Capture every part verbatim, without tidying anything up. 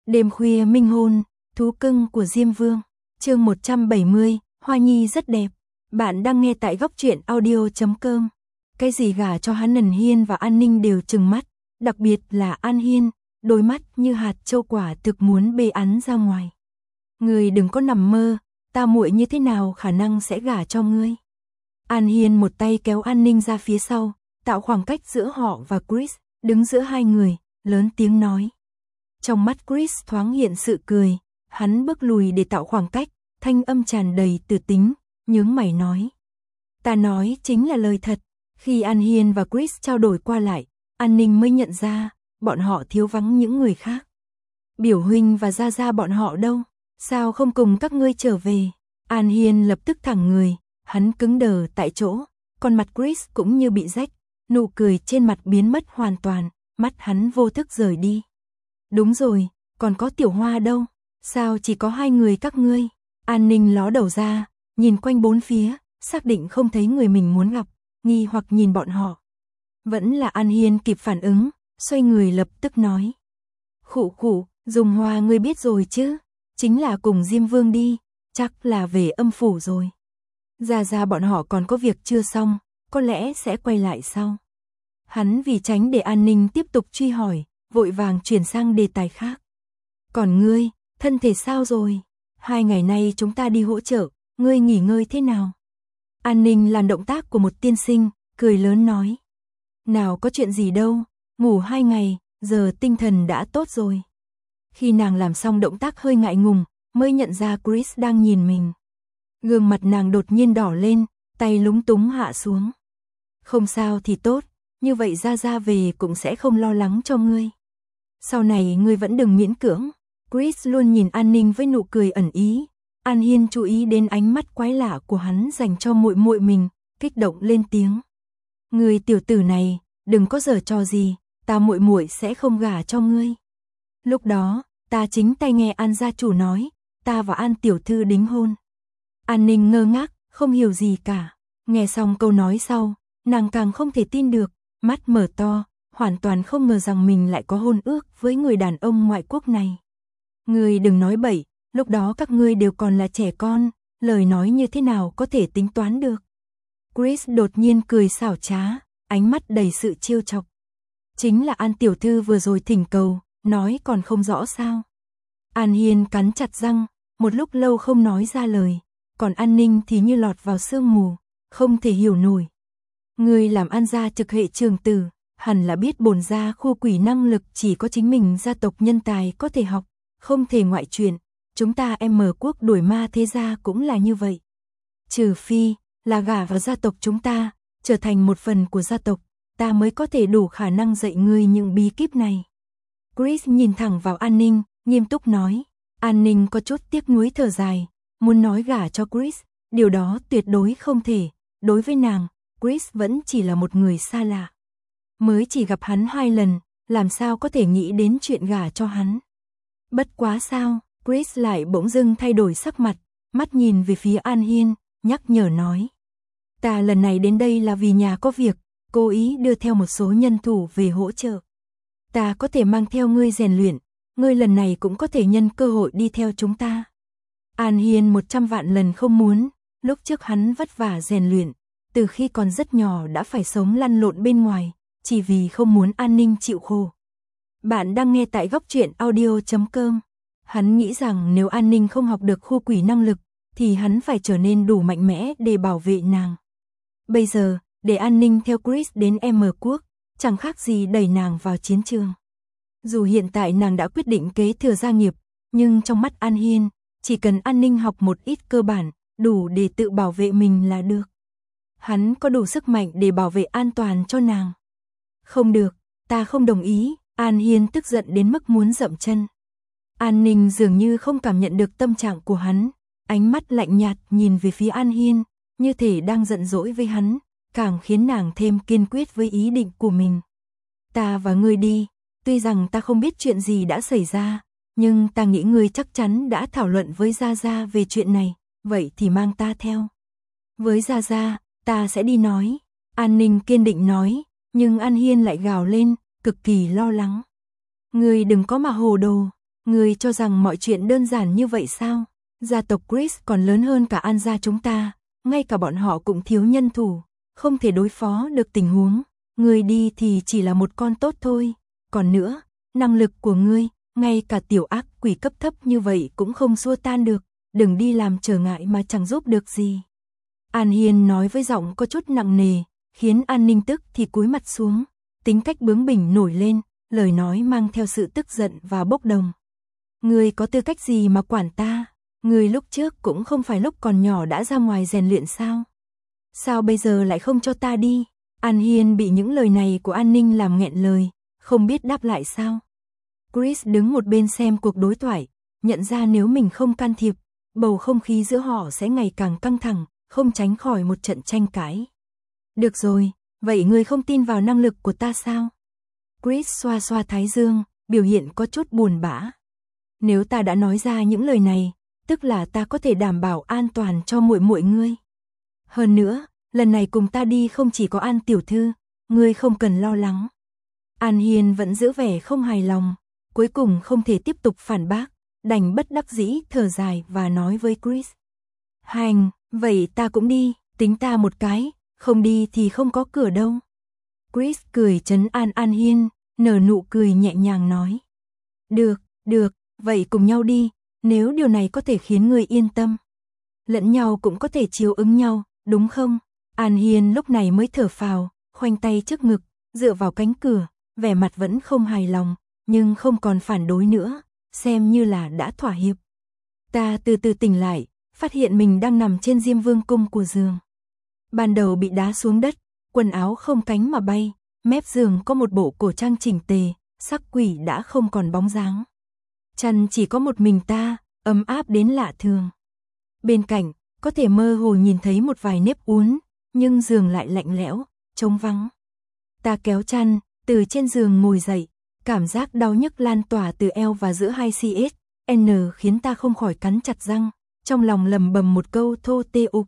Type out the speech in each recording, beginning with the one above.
Đêm khuya minh hôn, thú cưng của Diêm Vương. Chương một trăm bảy mươi, Hoa Nhi rất đẹp. Bạn đang nghe tại góc truyện audio chấm com. Cái gì gả cho hắn, Ân Hiên và An Ninh đều trừng mắt, đặc biệt là An Hiên, đôi mắt như hạt châu quả thực muốn bê ắn ra ngoài. Ngươi đừng có nằm mơ, ta muội như thế nào khả năng sẽ gả cho ngươi. An Hiên một tay kéo An Ninh ra phía sau, tạo khoảng cách giữa họ và Chris, đứng giữa hai người, lớn tiếng nói. Trong mắt Chris thoáng hiện sự cười, hắn bước lùi để tạo khoảng cách, thanh âm tràn đầy từ tính, nhướng mày nói. Ta nói chính là lời thật. Khi An Hiên và Chris trao đổi qua lại, An Ninh mới nhận ra, bọn họ thiếu vắng những người khác. Biểu huynh và Gia Gia bọn họ đâu? Sao không cùng các ngươi trở về? An Hiên lập tức thẳng người, hắn cứng đờ tại chỗ, còn mặt Chris cũng như bị rách, nụ cười trên mặt biến mất hoàn toàn, mắt hắn vô thức rời đi. Đúng rồi, còn có Tiểu Hoa đâu? Sao chỉ có hai người các ngươi? An Ninh ló đầu ra, nhìn quanh bốn phía, xác định không thấy người mình muốn gặp, nghi hoặc nhìn bọn họ. Vẫn là An Hiên kịp phản ứng, xoay người lập tức nói. Khụ khụ, Dùng Hoa ngươi biết rồi chứ, chính là cùng Diêm Vương đi, chắc là về âm phủ rồi. Gia Gia bọn họ còn có việc chưa xong, có lẽ sẽ quay lại sau. Hắn vì tránh để An Ninh tiếp tục truy hỏi, vội vàng chuyển sang đề tài khác. Còn ngươi, thân thể sao rồi? Hai ngày nay chúng ta đi hỗ trợ, ngươi nghỉ ngơi thế nào? An Ninh làm động tác của một tiên sinh, cười lớn nói. Nào có chuyện gì đâu, ngủ hai ngày, giờ tinh thần đã tốt rồi. Khi nàng làm xong động tác hơi ngại ngùng, mới nhận ra Chris đang nhìn mình. Gương mặt nàng đột nhiên đỏ lên, tay lúng túng hạ xuống. Không sao thì tốt, như vậy Gia Gia về cũng sẽ không lo lắng cho ngươi. Sau này ngươi vẫn đừng miễn cưỡng. Chris luôn nhìn An Ninh với nụ cười ẩn ý. An Hiên chú ý đến ánh mắt quái lạ của hắn dành cho muội muội mình, kích động lên tiếng. Ngươi tiểu tử này, đừng có giở trò gì, ta muội muội sẽ không gả cho ngươi. Lúc đó, ta chính tay nghe An gia chủ nói, ta và An tiểu thư đính hôn. An Ninh ngơ ngác, không hiểu gì cả. Nghe xong câu nói sau, nàng càng không thể tin được, mắt mở to, hoàn toàn không ngờ rằng mình lại có hôn ước với người đàn ông ngoại quốc này. Ngươi đừng nói bậy, lúc đó các ngươi đều còn là trẻ con, lời nói như thế nào có thể tính toán được. Chris đột nhiên cười xảo trá, ánh mắt đầy sự trêu chọc. Chính là An tiểu thư vừa rồi thỉnh cầu, nói còn không rõ sao. An Hiên cắn chặt răng, một lúc lâu không nói ra lời, còn An Ninh thì như lọt vào sương mù, không thể hiểu nổi. Ngươi làm An gia trực hệ trường tử, hẳn là biết bổn gia khu quỷ năng lực chỉ có chính mình gia tộc nhân tài có thể học, không thể ngoại truyền. Chúng ta em mở quốc đuổi ma thế gia cũng là như vậy. Trừ phi là gả vào gia tộc chúng ta, trở thành một phần của gia tộc, ta mới có thể đủ khả năng dạy ngươi những bí kíp này. Chris nhìn thẳng vào An Ninh, nghiêm túc nói. An Ninh có chút tiếc nuối thở dài, muốn nói gả cho Chris, điều đó tuyệt đối không thể. Đối với nàng, Chris vẫn chỉ là một người xa lạ. Mới chỉ gặp hắn hai lần, làm sao có thể nghĩ đến chuyện gả cho hắn. Bất quá sao, Chris lại bỗng dưng thay đổi sắc mặt, mắt nhìn về phía An Hiên, nhắc nhở nói. Ta lần này đến đây là vì nhà có việc, cố ý đưa theo một số nhân thủ về hỗ trợ. Ta có thể mang theo ngươi rèn luyện, ngươi lần này cũng có thể nhân cơ hội đi theo chúng ta. An Hiên một trăm vạn lần không muốn, lúc trước hắn vất vả rèn luyện, từ khi còn rất nhỏ đã phải sống lăn lộn bên ngoài, chỉ vì không muốn An Ninh chịu khổ. Bạn đang nghe tại góc truyện audio chấm com. Hắn nghĩ rằng nếu An Ninh không học được khu quỷ năng lực, thì hắn phải trở nên đủ mạnh mẽ để bảo vệ nàng. Bây giờ, để An Ninh theo Chris đến M quốc, chẳng khác gì đẩy nàng vào chiến trường. Dù hiện tại nàng đã quyết định kế thừa gia nghiệp, nhưng trong mắt An Hiên, chỉ cần An Ninh học một ít cơ bản, đủ để tự bảo vệ mình là được. Hắn có đủ sức mạnh để bảo vệ an toàn cho nàng. Không được, ta không đồng ý. An Hiên tức giận đến mức muốn dậm chân. An Ninh dường như không cảm nhận được tâm trạng của hắn, ánh mắt lạnh nhạt nhìn về phía An Hiên, như thể đang giận dỗi với hắn, càng khiến nàng thêm kiên quyết với ý định của mình. Ta và ngươi đi, tuy rằng ta không biết chuyện gì đã xảy ra, nhưng ta nghĩ ngươi chắc chắn đã thảo luận với Gia Gia về chuyện này, vậy thì mang ta theo. Với Gia Gia, ta sẽ đi nói. An Ninh kiên định nói, nhưng An Hiên lại gào lên, cực kỳ lo lắng. Ngươi đừng có mà hồ đồ, Ngươi cho rằng mọi chuyện đơn giản như vậy sao? Gia tộc Chris còn lớn hơn cả An gia chúng ta, ngay cả bọn họ cũng thiếu nhân thủ, không thể đối phó được tình huống. Ngươi đi thì chỉ là một con tốt thôi. Còn nữa, năng lực của ngươi, ngay cả tiểu ác quỷ cấp thấp như vậy cũng không xua tan được, đừng đi làm trở ngại mà chẳng giúp được gì. An Hiên nói với giọng có chút nặng nề, khiến An Ninh tức thì cúi mặt xuống, tính cách bướng bỉnh nổi lên, lời nói mang theo sự tức giận và bốc đồng. Ngươi có tư cách gì mà quản ta? Ngươi lúc trước cũng không phải lúc còn nhỏ đã ra ngoài rèn luyện sao? Sao bây giờ lại không cho ta đi? An Hiên bị những lời này của An Ninh làm nghẹn lời, không biết đáp lại sao. Chris đứng một bên xem cuộc đối thoại, nhận ra nếu mình không can thiệp, bầu không khí giữa họ sẽ ngày càng căng thẳng, không tránh khỏi một trận tranh cãi. Được rồi, vậy ngươi không tin vào năng lực của ta sao? Chris xoa xoa thái dương, biểu hiện có chút buồn bã. Nếu ta đã nói ra những lời này, tức là ta có thể đảm bảo an toàn cho muội muội ngươi. Hơn nữa, lần này cùng ta đi không chỉ có An tiểu thư, ngươi không cần lo lắng. An Hiên vẫn giữ vẻ không hài lòng, cuối cùng không thể tiếp tục phản bác, đành bất đắc dĩ thở dài và nói với Chris. Hành, vậy ta cũng đi, tính ta một cái, không đi thì không có cửa đâu. Chris cười trấn an An Hiên, nở nụ cười nhẹ nhàng nói. Được, được, vậy cùng nhau đi, nếu điều này có thể khiến người yên tâm. Lẫn nhau cũng có thể chiếu ứng nhau, đúng không? An Hiên lúc này mới thở phào, khoanh tay trước ngực, dựa vào cánh cửa, vẻ mặt vẫn không hài lòng, nhưng không còn phản đối nữa, xem như là đã thỏa hiệp. Ta từ từ tỉnh lại, phát hiện mình đang nằm trên Diêm Vương cung của giường. Ban đầu bị đá xuống đất, quần áo không cánh mà bay, mép giường có một bộ cổ trang chỉnh tề, sắc quỷ đã không còn bóng dáng. Chăn chỉ có một mình ta, ấm áp đến lạ thường. Bên cạnh, có thể mơ hồ nhìn thấy một vài nếp uốn, nhưng giường lại lạnh lẽo, trống vắng. Ta kéo chăn, từ trên giường ngồi dậy, cảm giác đau nhức lan tỏa từ eo và giữa hai xê ét en khiến ta không khỏi cắn chặt răng, trong lòng lầm bầm một câu thô tê ục.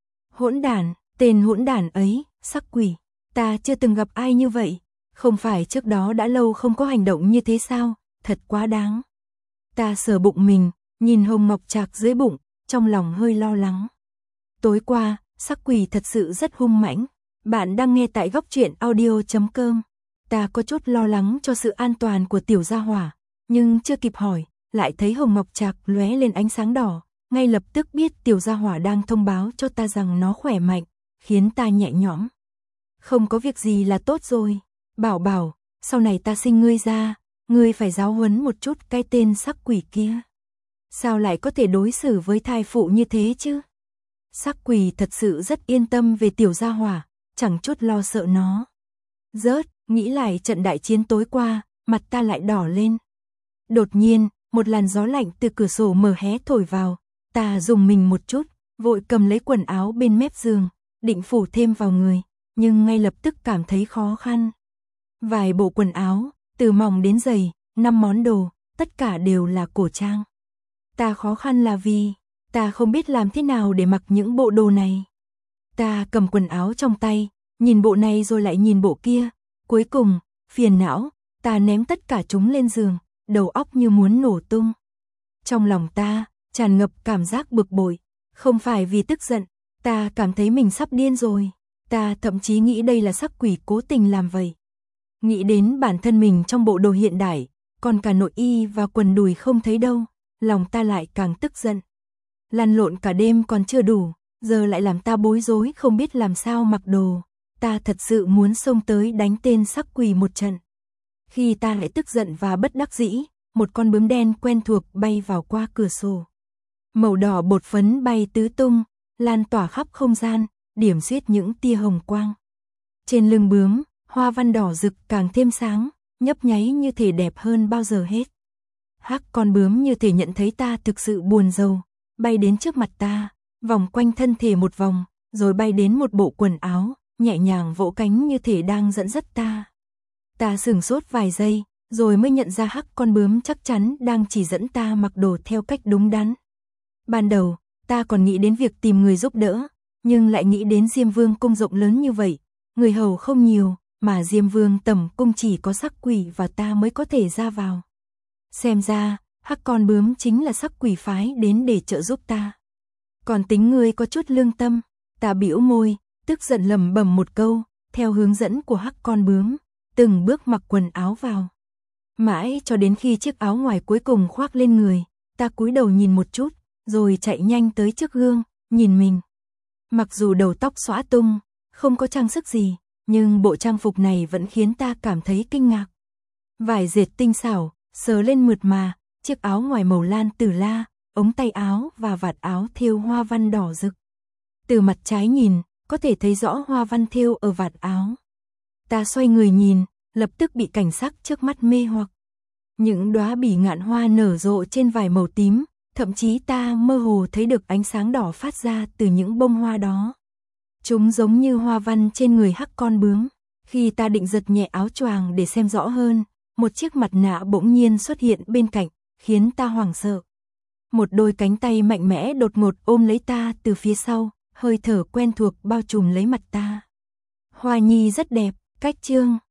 Hỗn đản, tên hỗn đản ấy, sắc quỷ, ta chưa từng gặp ai như vậy, không phải trước đó đã lâu không có hành động như thế sao, thật quá đáng. Ta sờ bụng mình, nhìn hồng ngọc trạc dưới bụng, trong lòng hơi lo lắng. Tối qua, sắc quỷ thật sự rất hung mãnh. Bạn đang nghe tại góc truyện audio chấm com. Ta có chút lo lắng cho sự an toàn của tiểu gia hỏa, nhưng chưa kịp hỏi, lại thấy hồng ngọc trạc lóe lên ánh sáng đỏ, ngay lập tức biết tiểu gia hỏa đang thông báo cho ta rằng nó khỏe mạnh, khiến ta nhẹ nhõm. Không có việc gì là tốt rồi. Bảo bảo, sau này ta sinh ngươi ra, ngươi phải giáo huấn một chút cái tên sắc quỷ kia. Sao lại có thể đối xử với thai phụ như thế chứ? Sắc quỷ thật sự rất yên tâm về tiểu gia hỏa, chẳng chút lo sợ nó. Rớt, nghĩ lại trận đại chiến tối qua, mặt ta lại đỏ lên. Đột nhiên, một làn gió lạnh từ cửa sổ mở hé thổi vào, ta rùng mình một chút, vội cầm lấy quần áo bên mép giường, định phủ thêm vào người, nhưng ngay lập tức cảm thấy khó khăn. Vài bộ quần áo, từ mỏng đến dày, năm món đồ, tất cả đều là cổ trang. Ta khó khăn là vì, ta không biết làm thế nào để mặc những bộ đồ này. Ta cầm quần áo trong tay, nhìn bộ này rồi lại nhìn bộ kia, cuối cùng, phiền não, ta ném tất cả chúng lên giường, đầu óc như muốn nổ tung. Trong lòng ta, tràn ngập cảm giác bực bội, không phải vì tức giận, ta cảm thấy mình sắp điên rồi, ta thậm chí nghĩ đây là sắc quỷ cố tình làm vậy. Nghĩ đến bản thân mình trong bộ đồ hiện đại, còn cả nội y và quần đùi không thấy đâu, lòng ta lại càng tức giận. Lăn lộn cả đêm còn chưa đủ, giờ lại làm ta bối rối không biết làm sao mặc đồ, ta thật sự muốn xông tới đánh tên sắc quỷ một trận. Khi ta lại tức giận và bất đắc dĩ, một con bướm đen quen thuộc bay vào qua cửa sổ. Màu đỏ bột phấn bay tứ tung, lan tỏa khắp không gian, điểm xuyết những tia hồng quang. Trên lưng bướm, hoa văn đỏ rực càng thêm sáng, nhấp nháy như thể đẹp hơn bao giờ hết. Hắc con bướm như thể nhận thấy ta thực sự buồn rầu, bay đến trước mặt ta, vòng quanh thân thể một vòng, rồi bay đến một bộ quần áo, nhẹ nhàng vỗ cánh như thể đang dẫn dắt ta. Ta sửng sốt vài giây, rồi mới nhận ra hắc con bướm chắc chắn đang chỉ dẫn ta mặc đồ theo cách đúng đắn. Ban đầu, ta còn nghĩ đến việc tìm người giúp đỡ, nhưng lại nghĩ đến Diêm Vương cung rộng lớn như vậy, người hầu không nhiều, mà Diêm Vương tẩm cung chỉ có sắc quỷ và ta mới có thể ra vào. Xem ra, hắc con bướm chính là sắc quỷ phái đến để trợ giúp ta. Còn tính ngươi có chút lương tâm, ta bĩu môi, tức giận lẩm bẩm một câu, theo hướng dẫn của hắc con bướm, từng bước mặc quần áo vào. Mãi cho đến khi chiếc áo ngoài cuối cùng khoác lên người, ta cúi đầu nhìn một chút, rồi chạy nhanh tới trước gương, nhìn mình. Mặc dù đầu tóc xõa tung, không có trang sức gì, nhưng bộ trang phục này vẫn khiến ta cảm thấy kinh ngạc. Vải dệt tinh xảo, sờ lên mượt mà, chiếc áo ngoài màu lan tử la, ống tay áo và vạt áo thêu hoa văn đỏ rực. Từ mặt trái nhìn, có thể thấy rõ hoa văn thêu ở vạt áo. Ta xoay người nhìn, lập tức bị cảnh sắc trước mắt mê hoặc. Những đóa bỉ ngạn hoa nở rộ trên vải màu tím, thậm chí ta mơ hồ thấy được ánh sáng đỏ phát ra từ những bông hoa đó. Chúng giống như hoa văn trên người hắc con bướm. Khi ta định giật nhẹ áo choàng để xem rõ hơn, một chiếc mặt nạ bỗng nhiên xuất hiện bên cạnh, khiến ta hoảng sợ. Một đôi cánh tay mạnh mẽ đột ngột ôm lấy ta từ phía sau, hơi thở quen thuộc bao trùm lấy mặt ta. Hoa nhi rất đẹp, cách chương.